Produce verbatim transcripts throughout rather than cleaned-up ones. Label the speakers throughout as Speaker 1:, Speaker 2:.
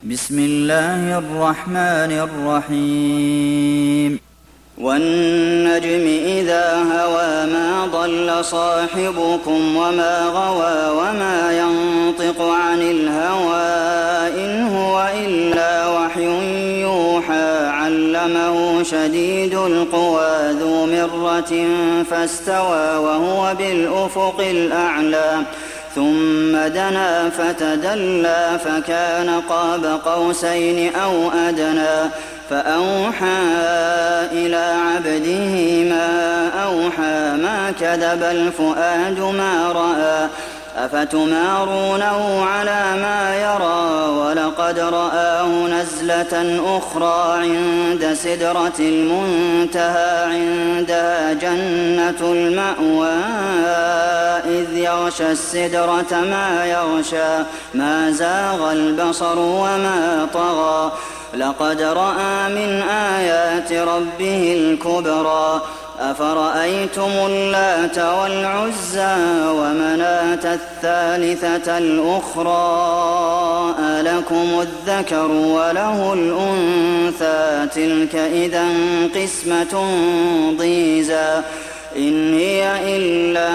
Speaker 1: بسم الله الرحمن الرحيم والنجم إذا هوى ما ضل صاحبكم وما غوى وما ينطق عن الهوى إن هو إلا وحي يوحى علمه شديد القوى ذو مرة فاستوى وهو بالأفق الأعلى ثم دنا فتدلى فكان قاب قوسين أو أدنى فأوحى إلى عبده ما أوحى ما كذب الفؤاد ما رأى أفتمارونه على ما يرى ولقد رآه نزلة أخرى عند سدرة المنتهى عندها جنة المأوى إذ يغشى السدرة ما يغشى ما زاغ البصر وما طغى لقد رأى من آيات ربه الكبرى أفرأيتم اللات والعزى ومناة الثالثة الأخرى ألكم الذكر وله الأنثى تلك إذا قسمة ضيزى إن هي إلا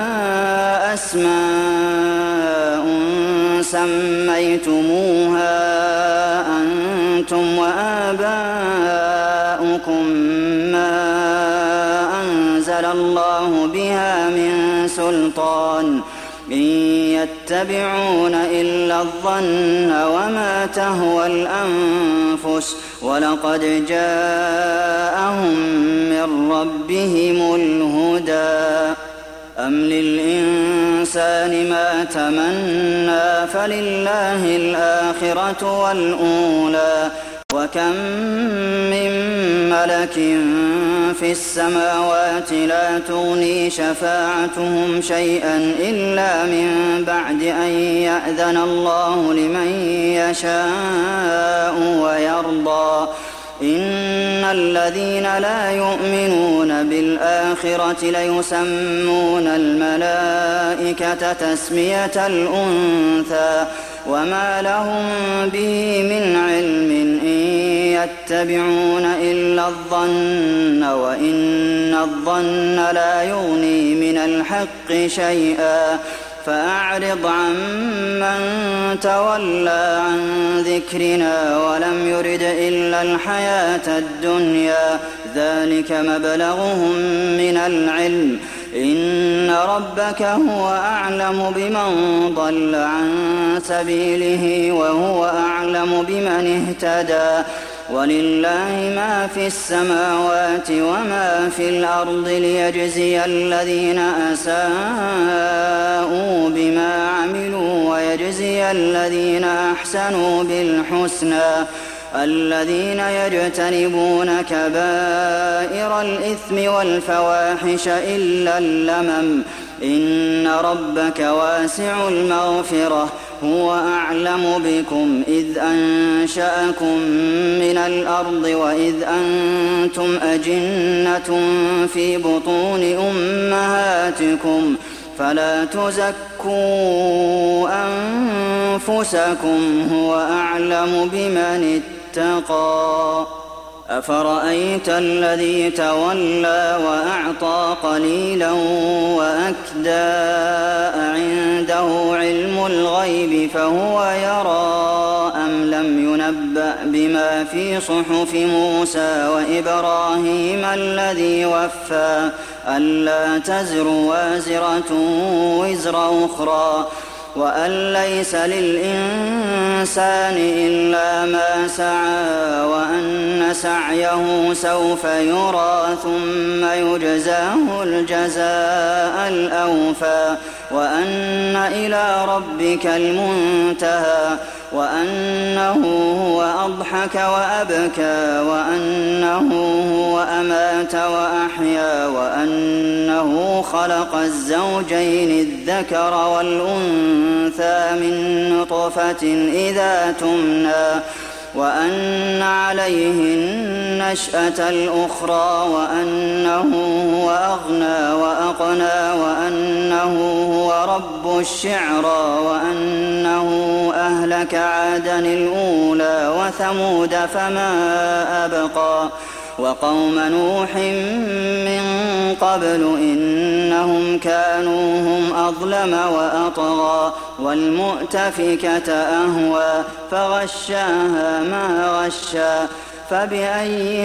Speaker 1: أسماء سميتموها أنتم وآباؤكم ما أنزل الله بها من سلطان إن يتبعون إلا الظن وما تهوى الأنفس ولقد جاءهم من ربهم الهدى أم للإنسان ما تمنى فلله الآخرة والأولى وكم من ملك في السماوات لا تغني شفاعتهم شيئا إلا من بعد أن يأذن الله لمن يشاء ويرضى إن الذين لا يؤمنون بالآخرة ليسمون الملائكة تسمية الأنثى وما لهم به من علم إن يتبعون إلا الظن وإن الظن لا يغني من الحق شيئا فأعرض عمن تولى عن ذكرنا ولم يرد إلا الحياة الدنيا ذلك مبلغهم من العلم إن ربك هو أعلم بمن ضل عن سبيله وهو أعلم بمن اهتدى ولله ما في السماوات وما في الأرض ليجزي الذين أساءوا بما عملوا ويجزي الذين أحسنوا بالحسنى الذين يجتنبون كبائر الإثم والفواحش إلا اللمم إن ربك واسع المغفرة هو أعلم بكم إذ أنشأكم من الأرض وإذ أنتم أجنة في بطون أمهاتكم فلا تزكوا أنفسكم هو أعلم بمن اتقى أفرأيت الذي تولى وأعطى قليلا وأكدى عنده علم الغيب فهو يرى أم لم ينبأ بما في صحف موسى وإبراهيم الذي وفى ألا تزر وازرة وزر أخرى وأن ليس للإنسان إلا ما سعى وأن سعيه سوف يرى ثم يجزاه الجزاء الأوفى وأن إلى ربك المنتهى وأنه هو أضحك وأبكى وأنه هو أمات وأحيا وأنه خلق الزوجين الذكر والأنثى من نطفة إذا تمنى وأن عليه النشأة الأخرى وأنه هو أغنى وأقنى وأنه هو رب الشعرى وأنه أهلك عادا الأولى وثمود فما أبقى وقوم نوح من قبل إنهم كانوا هم أظلم وأطغى والمؤتفكة أهوى فغشاها ما غشى فبأي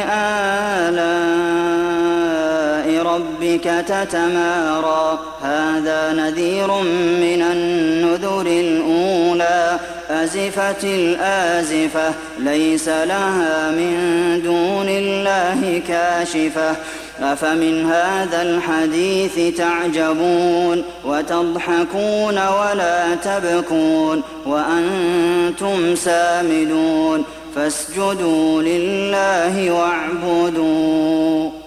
Speaker 1: آلاء ربك تتمارى هذا نذير من النذر الأولى أزفت الآزفة ليس لها من دون الله كاشفة أفمن هذا الحديث تعجبون وتضحكون ولا تبكون وأنتم سامدون فاسجدوا لله واعبدوا